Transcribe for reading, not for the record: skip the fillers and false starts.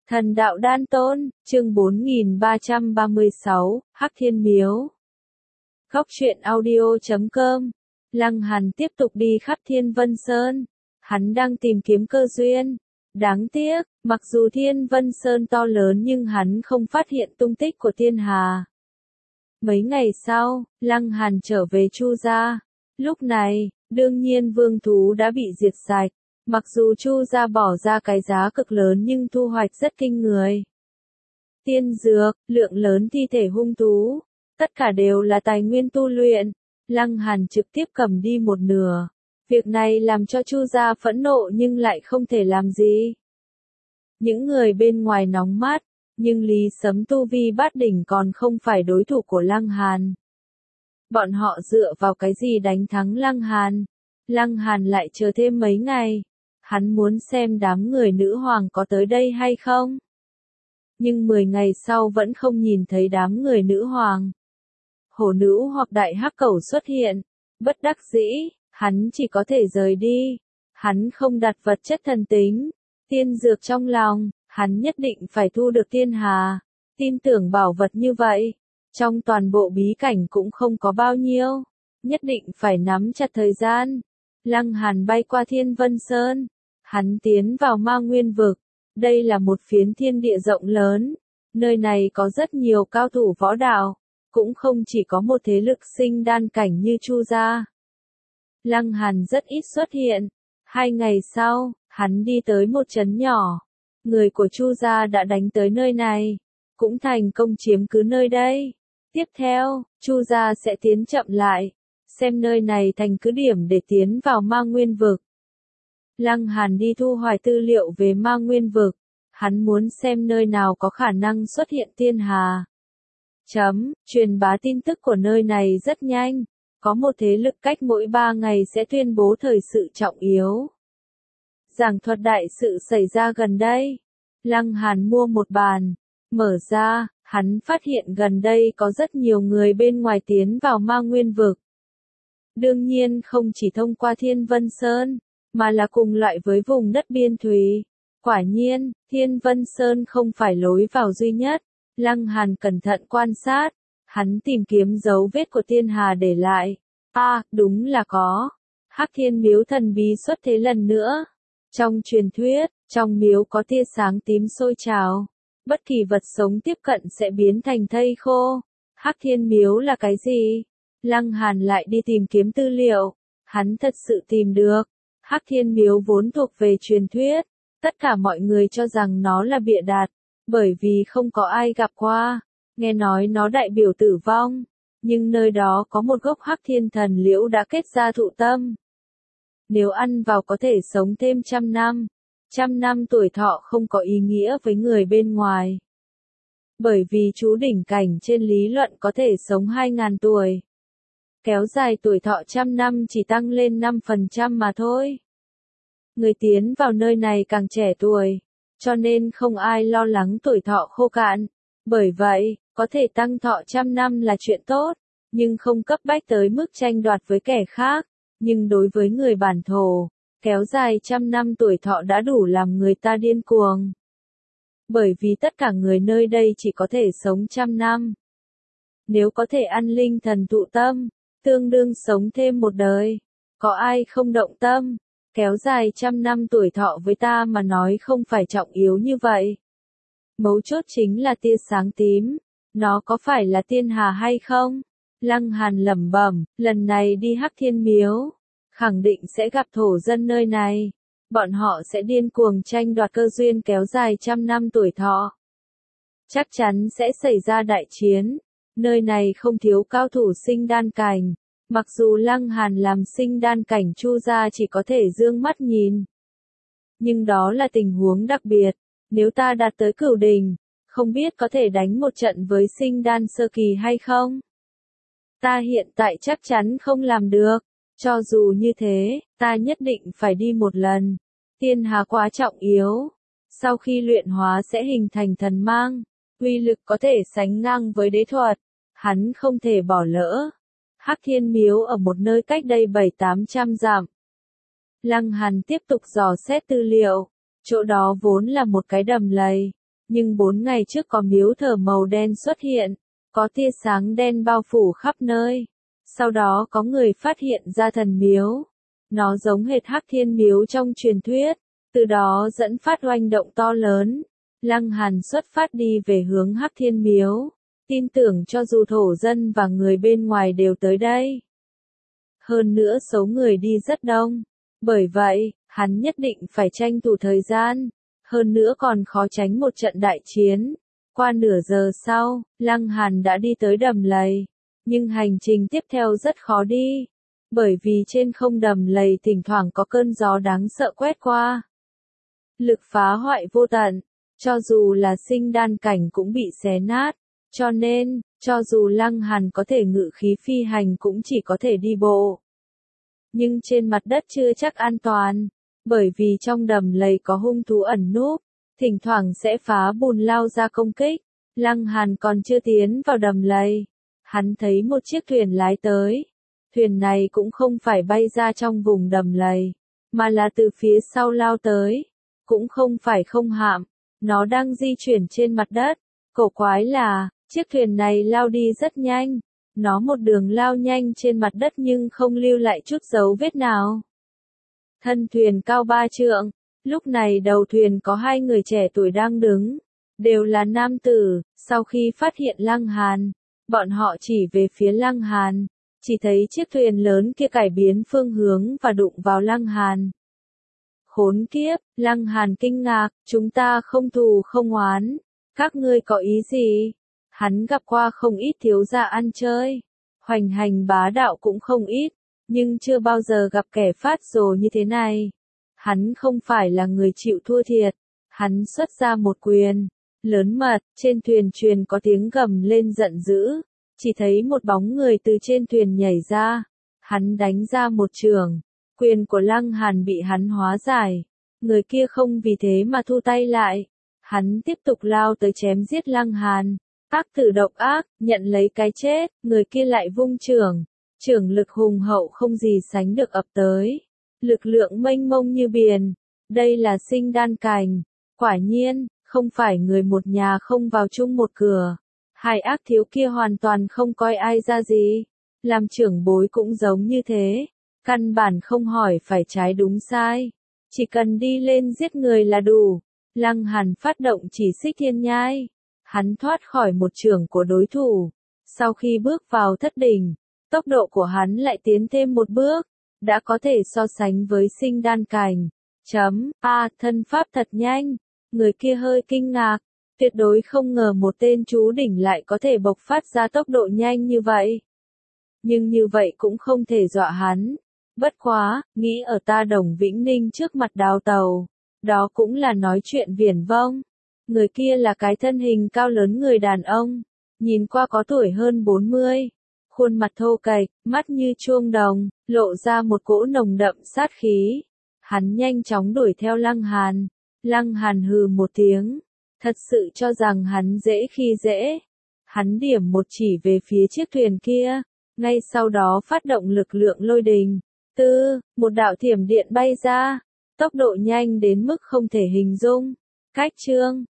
Thần đạo đan tôn, chương 4336, Hắc Thiên Miếu. Góc truyện audio.com. Lăng Hàn tiếp tục đi khắp Thiên Vân Sơn. Hắn đang tìm kiếm cơ duyên. Đáng tiếc, mặc dù Thiên Vân Sơn to lớn nhưng hắn không phát hiện tung tích của Thiên Hà. Mấy ngày sau, Lăng Hàn trở về Chu gia. Lúc này, đương nhiên vương thú đã bị diệt sạch. Mặc dù Chu gia bỏ ra cái giá cực lớn nhưng thu hoạch rất kinh người. Tiên dược, lượng lớn thi thể hung thú, tất cả đều là tài nguyên tu luyện. Lăng Hàn trực tiếp cầm đi một nửa. Việc này làm cho Chu gia phẫn nộ nhưng lại không thể làm gì. Những người bên ngoài nóng mắt, nhưng Lý Sấm tu vi bát đỉnh còn không phải đối thủ của Lăng Hàn. Bọn họ dựa vào cái gì đánh thắng Lăng Hàn? Lăng Hàn lại chờ thêm mấy ngày. Hắn muốn xem đám người nữ hoàng có tới đây hay không. Nhưng 10 ngày sau vẫn không nhìn thấy đám người nữ hoàng. Hổ nữ hoặc đại hắc cẩu xuất hiện. Bất đắc dĩ, hắn chỉ có thể rời đi. Hắn không đặt vật chất thần tính, tiên dược trong lòng, hắn nhất định phải thu được Thiên Hà. Tin tưởng bảo vật như vậy, trong toàn bộ bí cảnh cũng không có bao nhiêu. Nhất định phải nắm chặt thời gian. Lăng Hàn bay qua Thiên Vân Sơn. Hắn tiến vào Ma Nguyên vực. Đây là một phiến thiên địa rộng lớn. Nơi này có rất nhiều cao thủ võ đạo. Cũng không chỉ có một thế lực sinh đan cảnh như Chu gia. Lăng Hàn rất ít xuất hiện. 2 ngày sau, hắn đi tới một trấn nhỏ. Người của Chu gia đã đánh tới nơi này. Cũng thành công chiếm cứ nơi đây. Tiếp theo, Chu gia sẽ tiến chậm lại. Xem nơi này thành cứ điểm để tiến vào Ma Nguyên vực. Lăng Hàn đi thu hoạch tư liệu về Ma Nguyên vực. Hắn muốn xem nơi nào có khả năng xuất hiện Thiên Hà. Truyền bá tin tức của nơi này rất nhanh. Có một thế lực cách mỗi 3 ngày sẽ tuyên bố thời sự trọng yếu. Giảng thuật đại sự xảy ra gần đây. Lăng Hàn mua một bàn. Mở ra, hắn phát hiện gần đây có rất nhiều người bên ngoài tiến vào Ma Nguyên vực. Đương nhiên không chỉ thông qua Thiên Vân Sơn, mà là cùng loại với vùng đất biên thùy. Quả nhiên, Thiên Vân Sơn không phải lối vào duy nhất. Lăng Hàn cẩn thận quan sát. Hắn tìm kiếm dấu vết của Thiên Hà để lại. Đúng là có. Hắc Thiên Miếu thần bí xuất thế lần nữa. Trong truyền thuyết, trong miếu có tia sáng tím sôi trào. Bất kỳ vật sống tiếp cận sẽ biến thành thây khô. Hắc Thiên Miếu là cái gì? Lăng Hàn lại đi tìm kiếm tư liệu. Hắn thật sự tìm được. Hắc Thiên Miếu vốn thuộc về truyền thuyết. Tất cả mọi người cho rằng nó là bịa đặt. Bởi vì không có ai gặp qua. Nghe nói nó đại biểu tử vong. Nhưng nơi đó có một gốc Hắc Thiên Thần Liễu đã kết ra thụ tâm. Nếu ăn vào có thể sống thêm 100 năm. 100 năm tuổi thọ không có ý nghĩa với người bên ngoài. Bởi vì chú đỉnh cảnh trên lý luận có thể sống 2.000 tuổi. Kéo dài tuổi thọ 100 năm chỉ tăng lên 5% mà thôi. Người tiến vào nơi này càng trẻ tuổi. Cho nên không ai lo lắng tuổi thọ khô cạn. Bởi vậy, có thể tăng thọ 100 năm là chuyện tốt. Nhưng không cấp bách tới mức tranh đoạt với kẻ khác. Nhưng đối với người bản thổ, kéo dài 100 năm tuổi thọ đã đủ làm người ta điên cuồng. Bởi vì tất cả người nơi đây chỉ có thể sống 100 năm. Nếu có thể ăn linh thần thụ tâm, tương đương sống thêm một đời. Có ai không động tâm? Kéo dài 100 năm tuổi thọ với ta mà nói không phải trọng yếu như vậy. Mấu chốt chính là tia sáng tím. Nó có phải là Thiên Hà hay không? Lăng Hàn lẩm bẩm, lần này đi Hắc Thiên Miếu. Khẳng định sẽ gặp thổ dân nơi này. Bọn họ sẽ điên cuồng tranh đoạt cơ duyên kéo dài 100 năm tuổi thọ. Chắc chắn sẽ xảy ra đại chiến. Nơi này không thiếu cao thủ sinh đan cảnh. Mặc dù Lăng Hàn làm sinh đan cảnh Chu gia chỉ có thể dương mắt nhìn. Nhưng đó là tình huống đặc biệt. Nếu ta đạt tới cửu đỉnh, không biết có thể đánh một trận với sinh đan sơ kỳ hay không? Ta hiện tại chắc chắn không làm được. Cho dù như thế, ta nhất định phải đi một lần. Thiên Hà quá trọng yếu. Sau khi luyện hóa sẽ hình thành thần mang. Uy lực có thể sánh ngang với đế thuật. Hắn không thể bỏ lỡ. Hắc Thiên Miếu ở một nơi cách đây 700-800 dặm. Lăng Hàn tiếp tục dò xét tư liệu. Chỗ đó vốn là một cái đầm lầy. Nhưng 4 ngày trước có miếu thờ màu đen xuất hiện, có tia sáng đen bao phủ khắp nơi. Sau đó có người phát hiện ra thần miếu. Nó giống hệt Hắc Thiên Miếu trong truyền thuyết, từ đó dẫn phát oanh động to lớn. Lăng Hàn xuất phát đi về hướng Hắc Thiên Miếu, tin tưởng cho dù thổ dân và người bên ngoài đều tới đây. Hơn nữa số người đi rất đông, bởi vậy, hắn nhất định phải tranh thủ thời gian, hơn nữa còn khó tránh một trận đại chiến. Qua nửa giờ sau, Lăng Hàn đã đi tới đầm lầy, nhưng hành trình tiếp theo rất khó đi, bởi vì trên không đầm lầy thỉnh thoảng có cơn gió đáng sợ quét qua. Lực phá hoại vô tận, cho dù là sinh đan cảnh cũng bị xé nát, cho nên, cho dù Lăng Hàn có thể ngự khí phi hành cũng chỉ có thể đi bộ. Nhưng trên mặt đất chưa chắc an toàn, bởi vì trong đầm lầy có hung thú ẩn núp, thỉnh thoảng sẽ phá bùn lao ra công kích. Lăng Hàn còn chưa tiến vào đầm lầy, hắn thấy một chiếc thuyền lái tới. Thuyền này cũng không phải bay ra trong vùng đầm lầy, mà là từ phía sau lao tới, cũng không phải không hạm, nó đang di chuyển trên mặt đất. Cổ quái là, chiếc thuyền này lao đi rất nhanh, nó một đường lao nhanh trên mặt đất nhưng không lưu lại chút dấu vết nào. Thân thuyền cao 3 trượng, lúc này đầu thuyền có 2 người trẻ tuổi đang đứng, đều là nam tử. Sau khi phát hiện Lăng Hàn, bọn họ chỉ về phía Lăng Hàn, chỉ thấy chiếc thuyền lớn kia cải biến phương hướng và đụng vào Lăng Hàn. Khốn kiếp, Lăng Hàn kinh ngạc, chúng ta không thù không oán, các ngươi có ý gì? Hắn gặp qua không ít thiếu gia ăn chơi, hoành hành bá đạo cũng không ít, nhưng chưa bao giờ gặp kẻ phát rồ như thế này. Hắn không phải là người chịu thua thiệt, hắn xuất ra một quyền lớn mật, trên thuyền truyền có tiếng gầm lên giận dữ, chỉ thấy một bóng người từ trên thuyền nhảy ra, hắn đánh ra một chưởng, quyền của Lăng Hàn bị hắn hóa giải, người kia không vì thế mà thu tay lại, hắn tiếp tục lao tới chém giết Lăng Hàn, ác tử độc ác, nhận lấy cái chết, người kia lại vung chưởng, chưởng lực hùng hậu không gì sánh được ập tới, lực lượng mênh mông như biển, đây là sinh đan cảnh, quả nhiên, không phải người một nhà không vào chung một cửa. Hai ác thiếu kia hoàn toàn không coi ai ra gì, làm trưởng bối cũng giống như thế, căn bản không hỏi phải trái đúng sai, chỉ cần đi lên giết người là đủ. Lăng Hàn phát động chỉ xích thiên nhai, hắn thoát khỏi một chưởng của đối thủ, sau khi bước vào thất đỉnh, tốc độ của hắn lại tiến thêm một bước, đã có thể so sánh với sinh đan cảnh. Thân pháp thật nhanh, người kia hơi kinh ngạc. Tuyệt đối không ngờ một tên chú đỉnh lại có thể bộc phát ra tốc độ nhanh như vậy. Nhưng như vậy cũng không thể dọa hắn. Bất quá, nghĩ ở ta Đồng Vĩnh Ninh trước mặt đào tàu. Đó cũng là nói chuyện viển vông. Người kia là cái thân hình cao lớn người đàn ông. Nhìn qua có tuổi hơn 40. Khuôn mặt thô kệch, mắt như chuông đồng, lộ ra một cỗ nồng đậm sát khí. Hắn nhanh chóng đuổi theo Lăng Hàn. Lăng Hàn hừ một tiếng. Thật sự cho rằng hắn dễ khi dễ. Hắn điểm một chỉ về phía chiếc thuyền kia, ngay sau đó phát động lực lượng lôi đình. Một đạo thiểm điện bay ra, tốc độ nhanh đến mức không thể hình dung. Cách chương